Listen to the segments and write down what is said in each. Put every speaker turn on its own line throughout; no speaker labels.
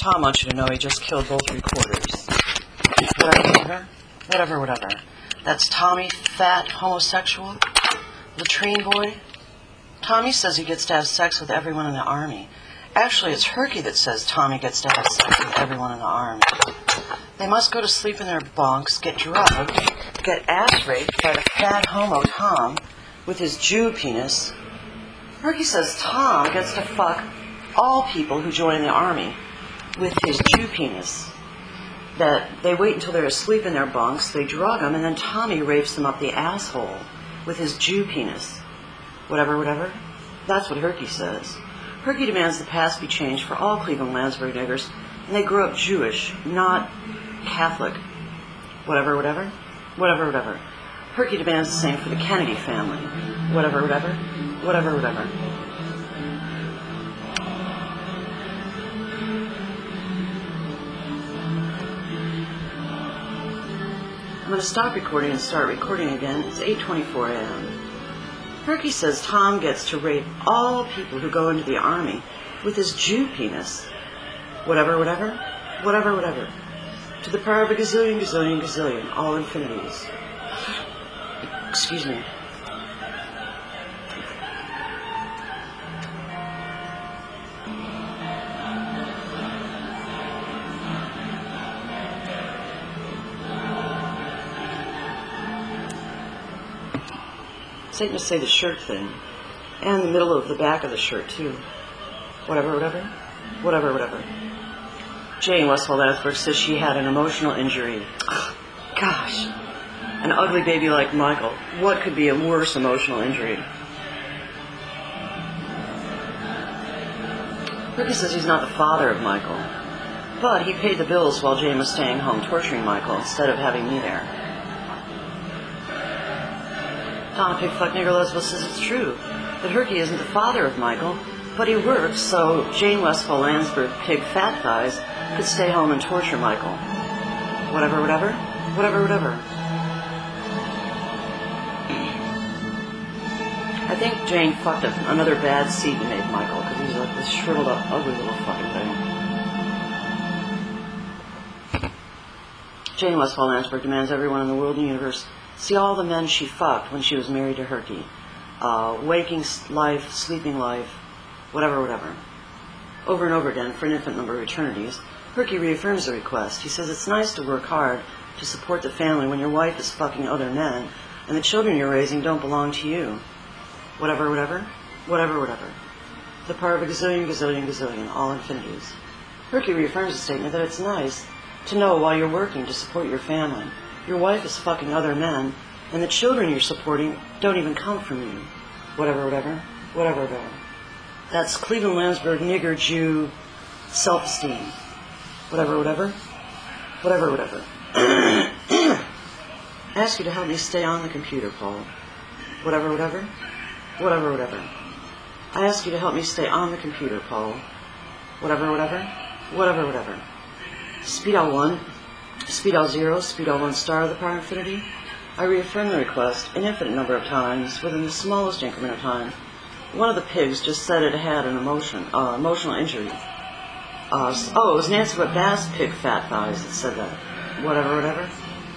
Tom wants you to know he just killed both reporters. Whatever. That's Tommy, fat, homosexual, latrine boy. Tommy says he gets to have sex with everyone in the Army. Actually, it's Herky that says Tommy gets to have sex with everyone in the Army. They must go to sleep in their bunks, get drugged, get ass-raped by the fat homo Tom with his Jew penis. Herky says Tom gets to fuck all people who join the Army with his Jew penis. That they wait until they're asleep in their bunks, they drug them, and then Tommy rapes them up the asshole with his Jew penis. Whatever. That's what Herky says. Herky demands the past be changed for all Cleveland Landsberg niggers, and they grew up Jewish, not Catholic. Whatever. Herky demands the same for the Kennedy family. Whatever. I'm going to stop recording and start recording again. It's 8:24 a.m. Herky says Tom gets to rape all people who go into the Army with his Jew penis. Whatever. To the power of a gazillion, all infinities. Excuse me. Satanists say the shirt thing, and the middle of the back of the shirt, too. Whatever. Jane Westfall Landsberg says she had an emotional injury. Gosh, an ugly baby like Michael. What could be a worse emotional injury? Herky says he's not the father of Michael, but he paid the bills while Jane was staying home torturing Michael instead of having me there. Donna Pig Fuck Nigger Lesbo says it's true that Herky isn't the father of Michael, but he works so Jane Westfall Landsberg Pig Fat Thighs could stay home and torture Michael. Whatever. I think Jane fucked another bad seed and made Michael, because he's like this shriveled up, ugly little fucking thing. Jane Westfall Landsberg demands everyone in the world and universe see all the men she fucked when she was married to Herky. Waking life, sleeping life, whatever. Over and over again, for an infinite number of eternities, Herky reaffirms the request. He says it's nice to work hard to support the family when your wife is fucking other men, and the children you're raising don't belong to you. Whatever. The power of a gazillion, all infinities. Herky reaffirms the statement that it's nice to know while you're working to support your family, your wife is fucking other men, and the children you're supporting don't even come from you. Whatever. That's Cleveland Landsberg nigger Jew self-esteem. Whatever. I ask you to help me stay on the computer, Paul. Whatever. I ask you to help me stay on the computer, Paul. Whatever. Speed L1, Speed L0, Speed L1 star of the power infinity. I reaffirm the request an infinite number of times within the smallest increment of time. One of the pigs just said it had an emotional injury. It was Nancy Wet Bass Pig Fat Thighs that said that. Whatever.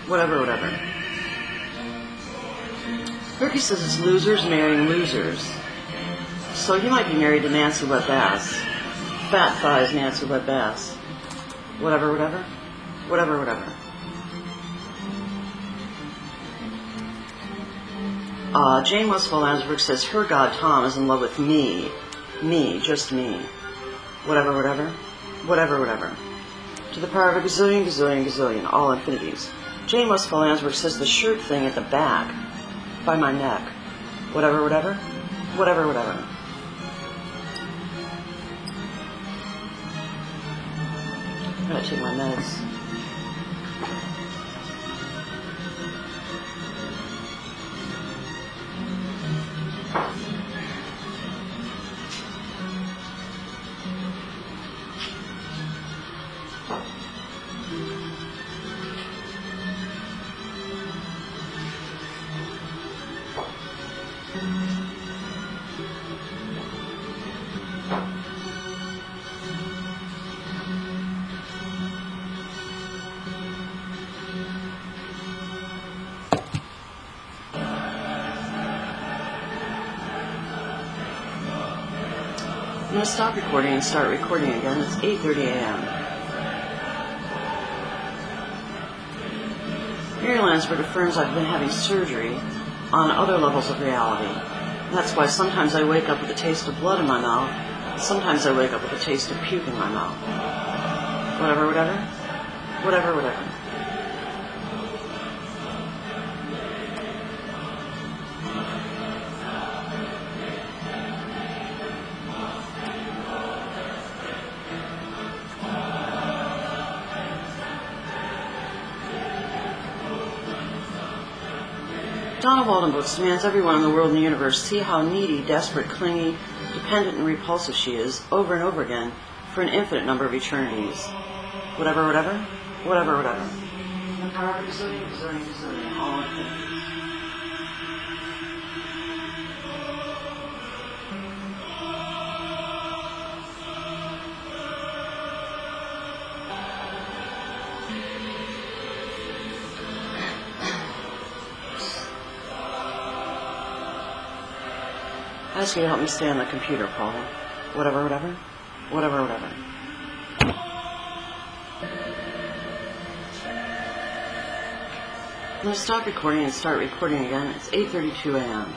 Herky says it's losers marrying losers. So you might be married to Nancy Wet Bass. Fat Thighs Nancy Wet Bass. Whatever. Jane Westfall Landsberg says her god Tom is in love with me. Me, just me. Whatever. To the power of a gazillion, all infinities. Jane Westfall Landsberg says the shirt thing at the back, by my neck. Whatever. I'm gonna take my meds. going to stop recording and start recording again. It's 8:30 a.m. Mary Lansford affirms I've been having surgery on other levels of reality. And that's why sometimes I wake up with a taste of blood in my mouth. Sometimes I wake up with a taste of puke in my mouth. Whatever, whatever. Whatever, whatever. Donna Waldenbooks demands everyone in the world and the universe see how needy, desperate, clingy, dependent, and repulsive she is, over and over again, for an infinite number of eternities. Whatever, whatever. Whatever, whatever. All infinite. I ask you to help me stay on the computer, Paul. Whatever, whatever. Whatever, whatever. I'm going to stop recording and start recording again. It's 8:32 a.m.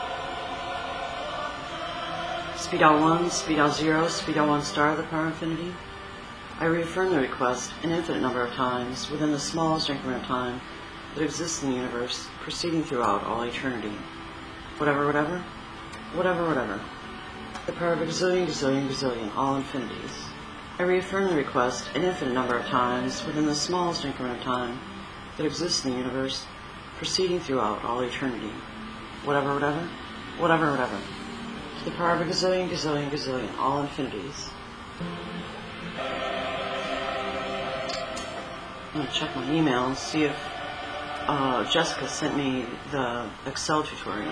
Speed out 1, speed out 0, speed out 1 star of the power infinity. I reaffirm the request an infinite number of times within the smallest increment of time that exists in the universe, proceeding throughout all eternity. Whatever, whatever. Whatever, whatever. The power of a gazillion, gazillion, gazillion, all infinities. I reaffirm the request an infinite number of times within the smallest increment of time that exists in the universe, proceeding throughout all eternity. Whatever, whatever. Whatever, whatever. To the power of a gazillion, gazillion, gazillion, all infinities. I'm going to check my email and see if Jessica sent me the Excel tutorial.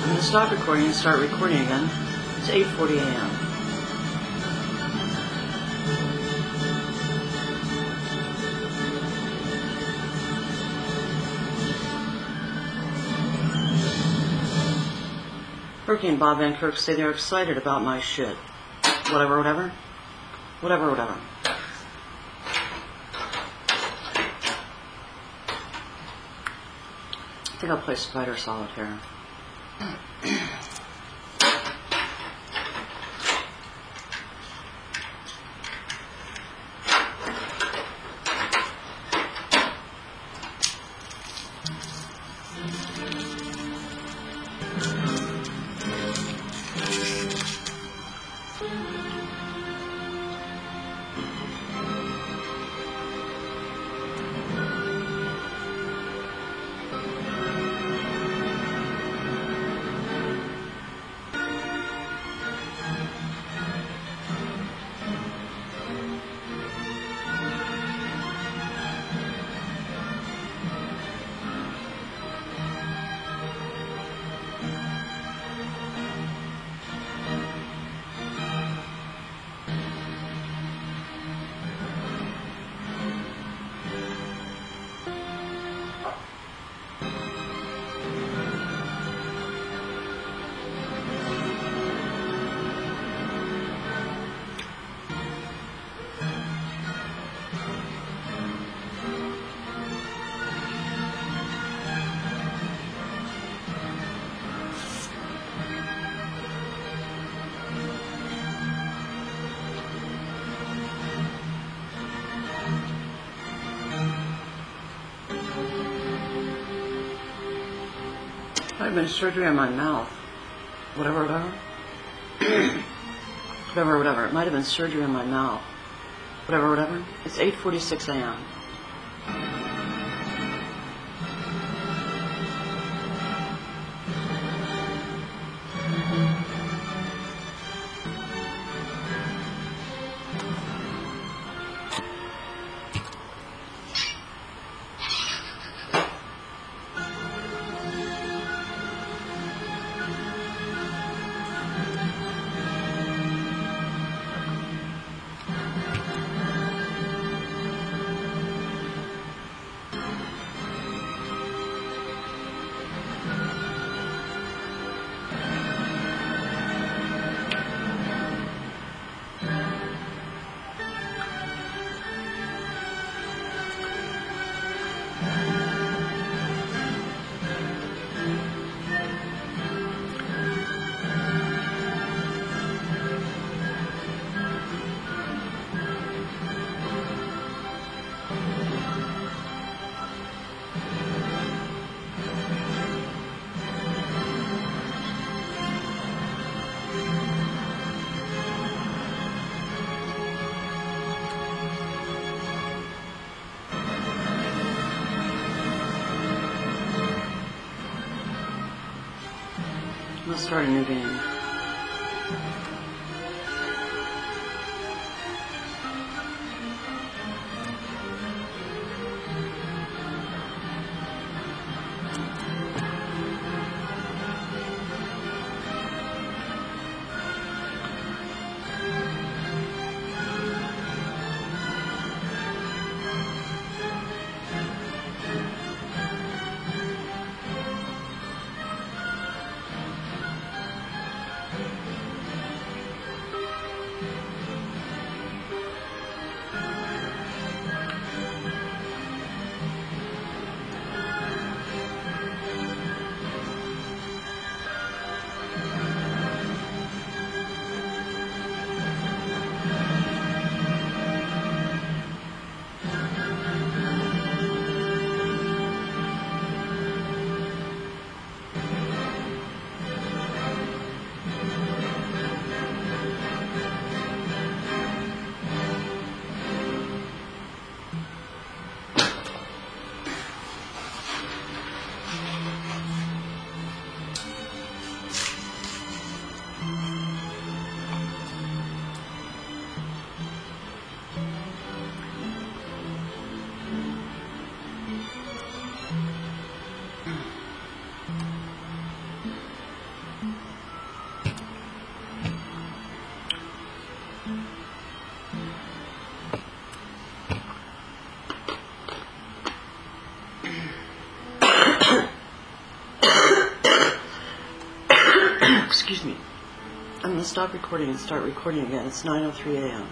I'm going to stop recording and start recording again. It's 8:40 a.m. Berkey and Bob Van Kirk say they're excited about my shit. Whatever, whatever. Whatever, whatever. I think I'll play Spider Solitaire. I've been surgery on my mouth. Whatever, whatever. Whatever, whatever. It might have been surgery on my mouth. Whatever, whatever. It's 8:46 a.m. Let's start a new game. excuse me. I'm going to stop recording and start recording again. It's 9:03 a.m.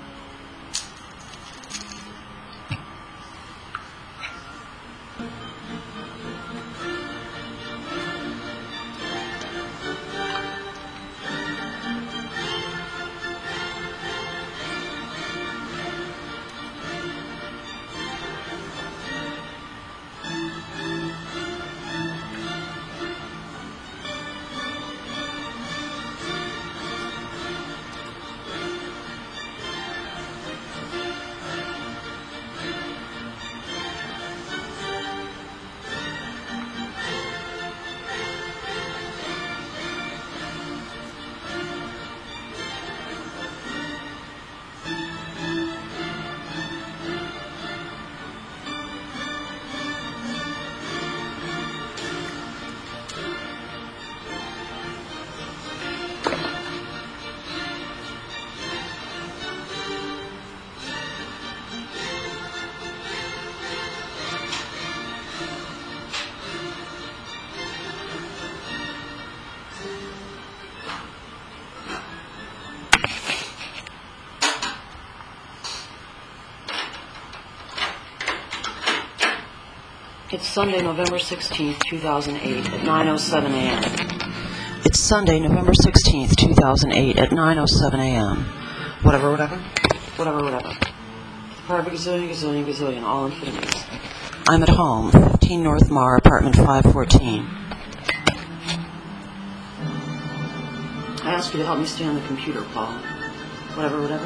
It's Sunday, November 16th, 2008 at 9:07 a.m. It's Sunday, November 16th, 2008 at 9:07 a.m. Whatever. Part of a gazillion, all infinities. I'm at home, 15 North Mar, apartment 514. I ask you to help me stay on the computer, Paul. Whatever.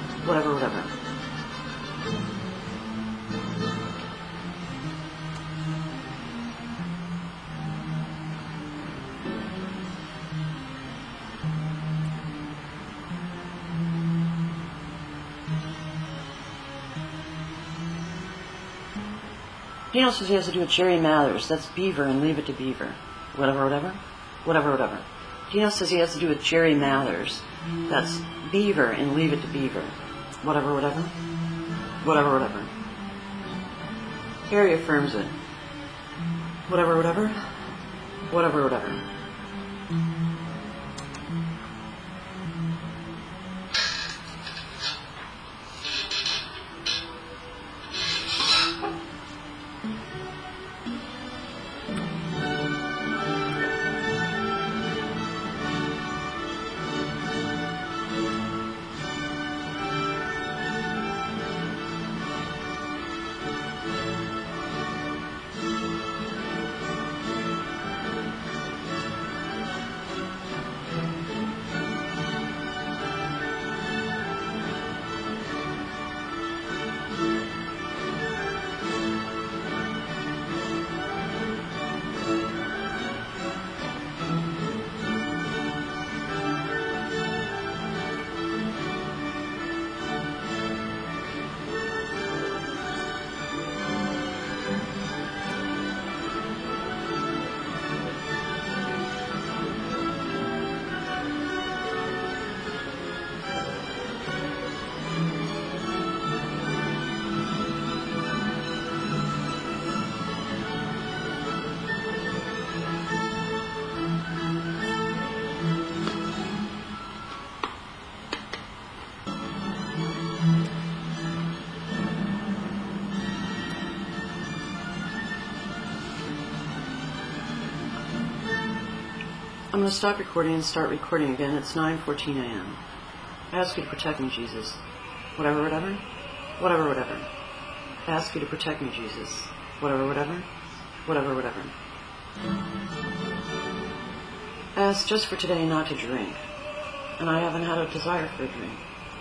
Dino says he has to do with Jerry Mathers. That's Beaver and leave it to Beaver. Whatever. Dino says he has to do with Jerry Mathers. That's Beaver and leave it to Beaver. Whatever. Harry affirms it. Whatever. I'm going to stop recording and start recording again. It's 9:14 a.m. I ask you to protect me, Jesus. Whatever. I ask you to protect me, Jesus. Whatever. I ask just for today not to drink. And I haven't had a desire for a drink.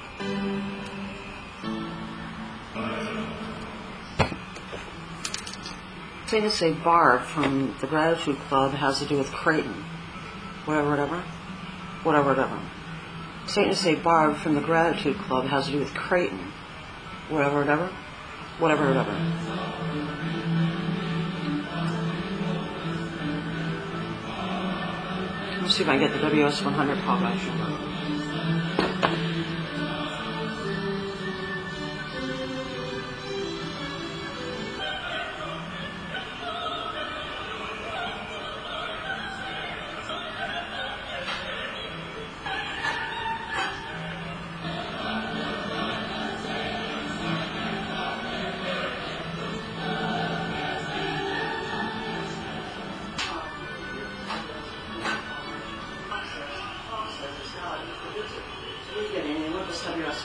Say to say Barb from the Gratitude Club has to do with Creighton. Whatever. Satan to say Barb from the Gratitude Club has to do with Creighton. Whatever. Let me see if I can get the WS100 pop action.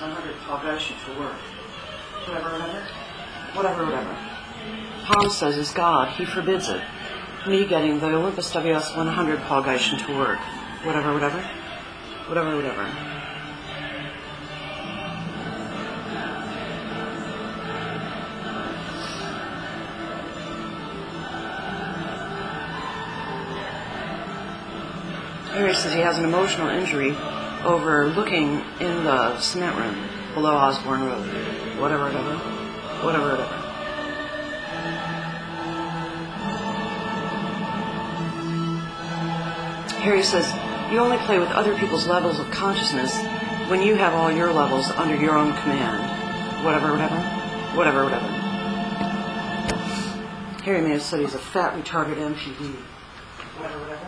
100 Paul Geisha for work. Whatever. Tom says is God. He forbids it. Me getting the Olympus WS 100 Paul Geisha to work. Whatever. Harry says he has an emotional injury over looking in the cement room below Osborne Road. Whatever. Harry says you only play with other people's levels of consciousness when you have all your levels under your own command. Whatever. Harry may have said he's a fat, retarded MPD. Whatever.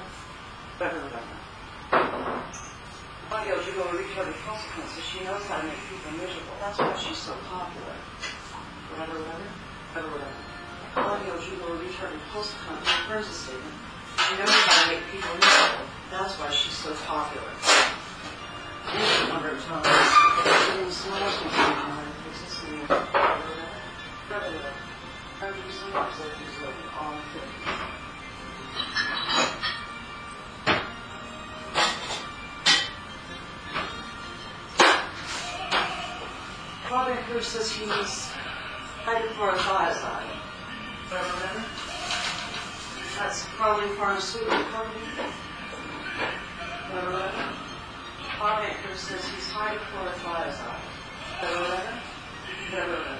Claudia Jugo retarded consequences. She knows how to make people miserable. That's why she's so popular. Whatever. Claudia Jugo retarded consequences. Confirms the statement. She knows how to make people miserable. That's why she's so popular. Any number of times. Getting smiles from someone existing in whatever. Every single person's living on 50. Bob Anker says he needs hydrochlorothiazide. Whatever. That's probably pharmaceutical company. Whatever. Bob Anker says he's hydrochlorothiazide. Whatever.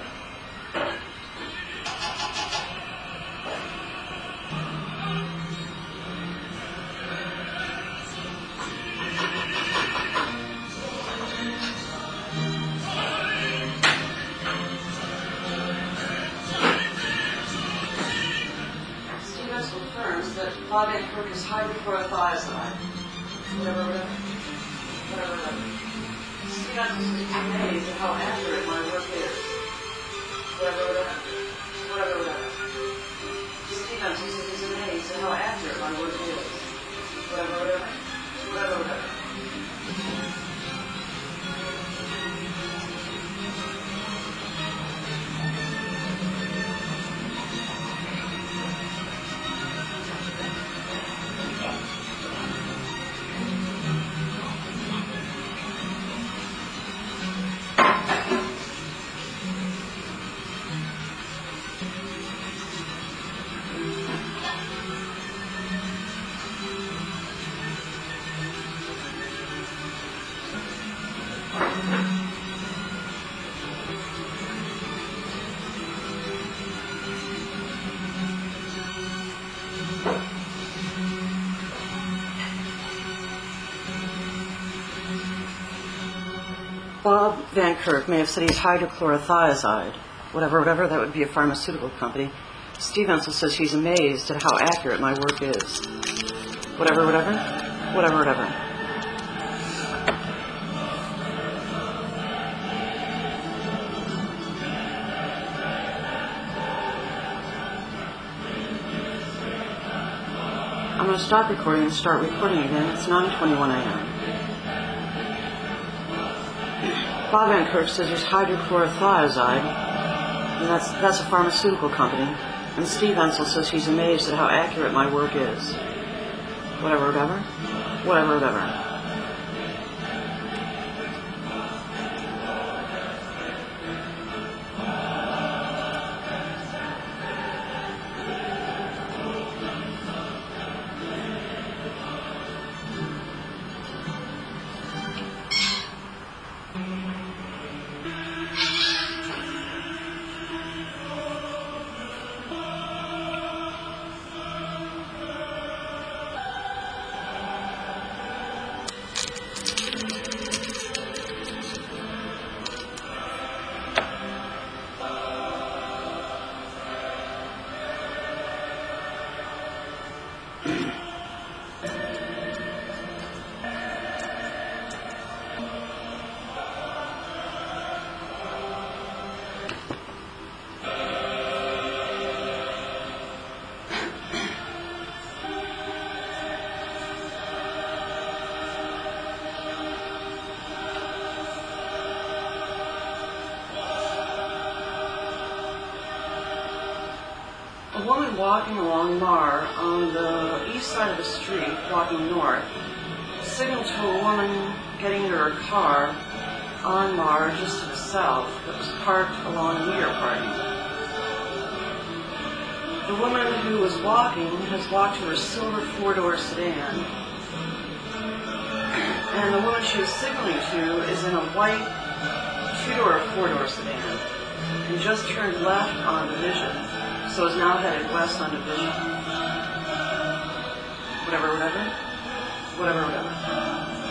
Bob Anker is hydrochlorothiazide. Whatever. Steve Anselson is amazed at how accurate my work is. Whatever. Steve Anselson is amazed at how accurate my work is. Whatever. Bob Van Kirk may have said he's hydrochlorothiazide. Whatever, that would be a pharmaceutical company. Steve Ensel says he's amazed at how accurate my work is. Whatever. I'm going to stop recording and start recording again. It's 9:21 a.m. Bob Van Kirk says there's hydrochlorothiazide, and that's a pharmaceutical company. And Steve Ensel says he's amazed at how accurate my work is. Whatever. woman walking along Mar on the east side of the street, walking north, signaled to a woman getting into her car on Mar just to the south that was parked along a meter party. The woman who was walking has walked to her silver four-door sedan, and the woman she was signaling to is in a white two-door, four-door sedan, and just turned left on Division, so is now headed west on Division. Whatever, whatever. Whatever, whatever.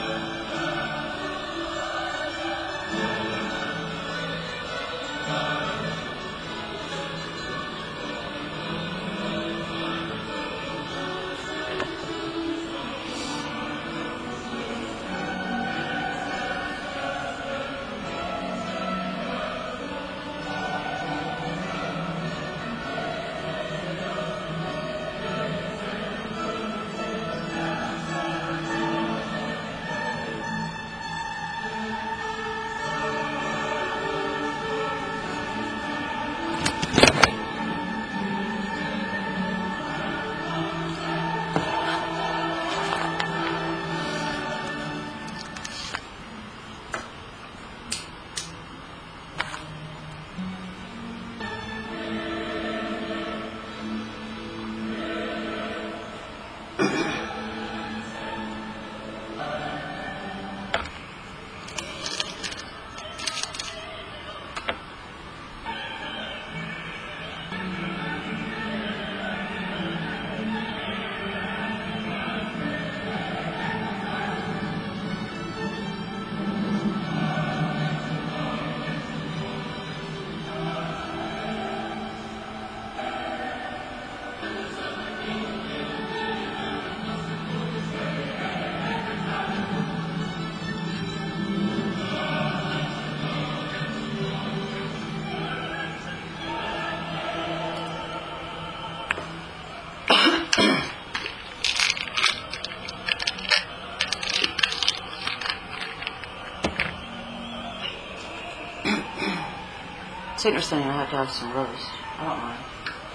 It's interesting, I have to have some roast. I don't mind.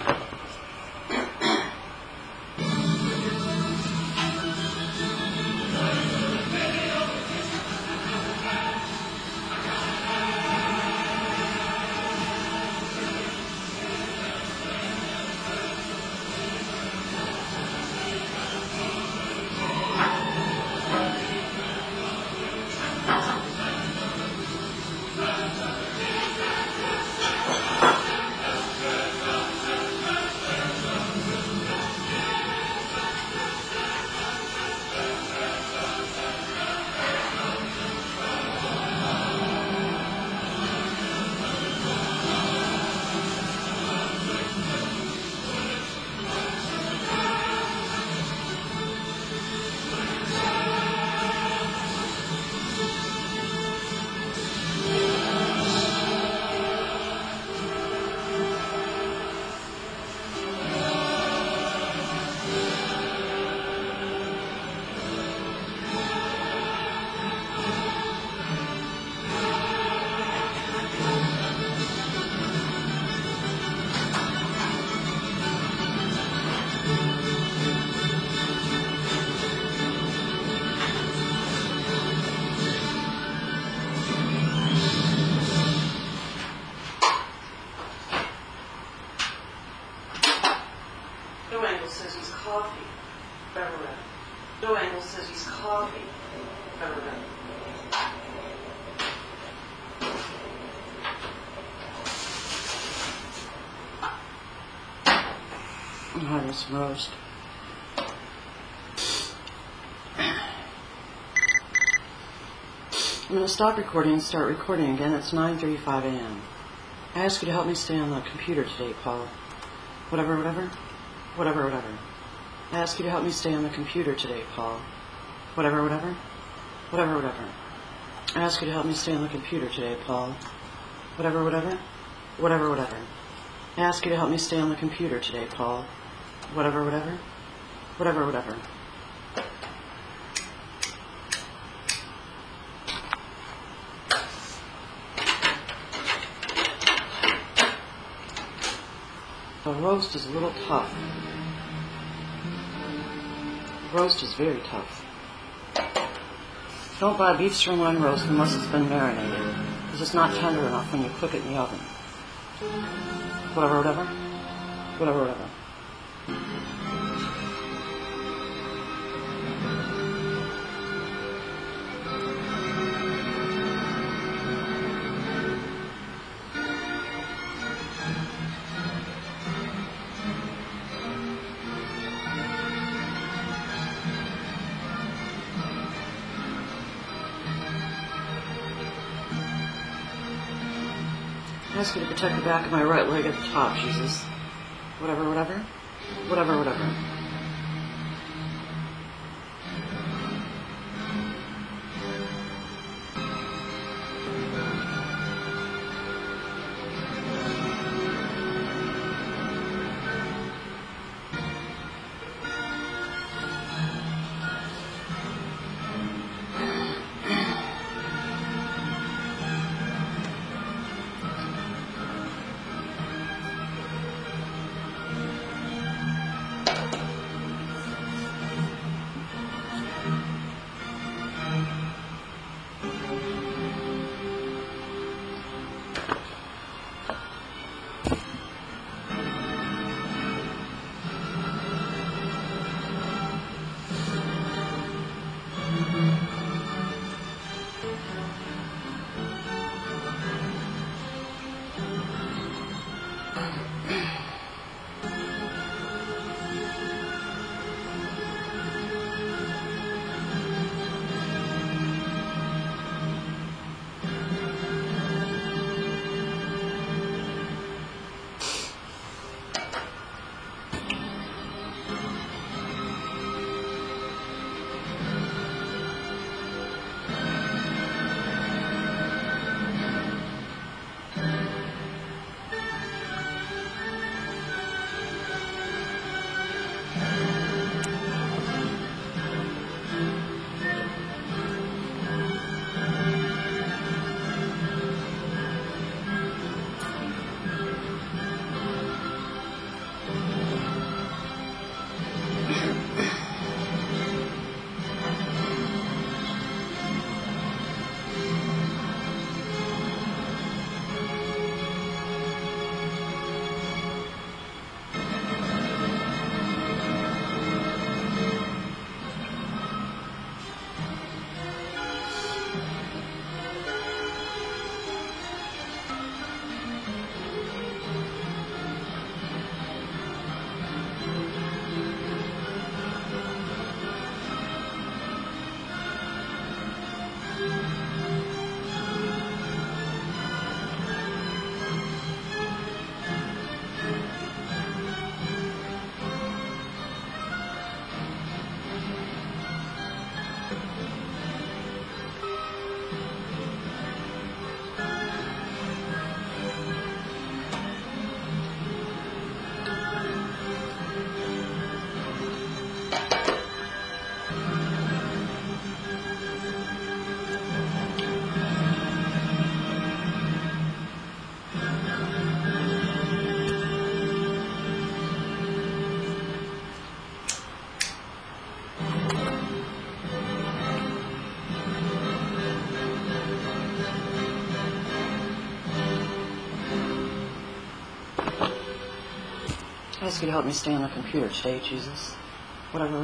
No Angle says he's coffee. Beverett. No Angle says he's coffee. Beverett. I'm having some roast. I'm going to stop recording and start recording again. It's 9:35 a.m. I ask you to help me stay on the computer today, Paul. Whatever, whatever. Whatever, whatever. I ask you to help me stay on the computer today, Paul. Whatever, whatever. Whatever, whatever. I ask you to help me stay on the computer today, Paul. Whatever, whatever. Whatever, whatever. I ask you to help me stay on the computer today, Paul. Whatever, whatever. Whatever, whatever. The roast is a little tough. Roast is very tough. Don't buy beef sirloin roast unless it's been marinated, because it's not tender enough when you cook it in the oven. Whatever. I ask you to protect the back of my right leg at the top, Jesus. Whatever. I ask you to help me stay on the computer today, Jesus. Whatever.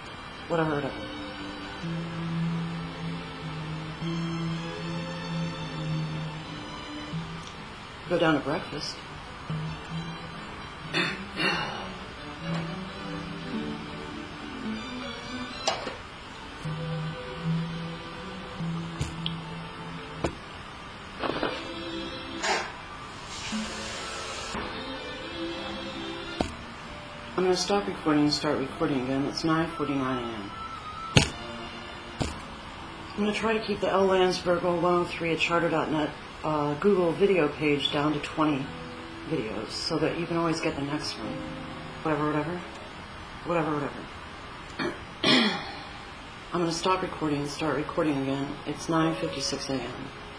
Go down to breakfast. I'm going to stop recording and start recording again. It's 9:49 a.m. I'm going to try to keep the L. Landsberger 103 at charter.net Google video page down to 20 videos so that you can always get the next one. Whatever. I'm going to stop recording and start recording again. It's 9:56 a.m.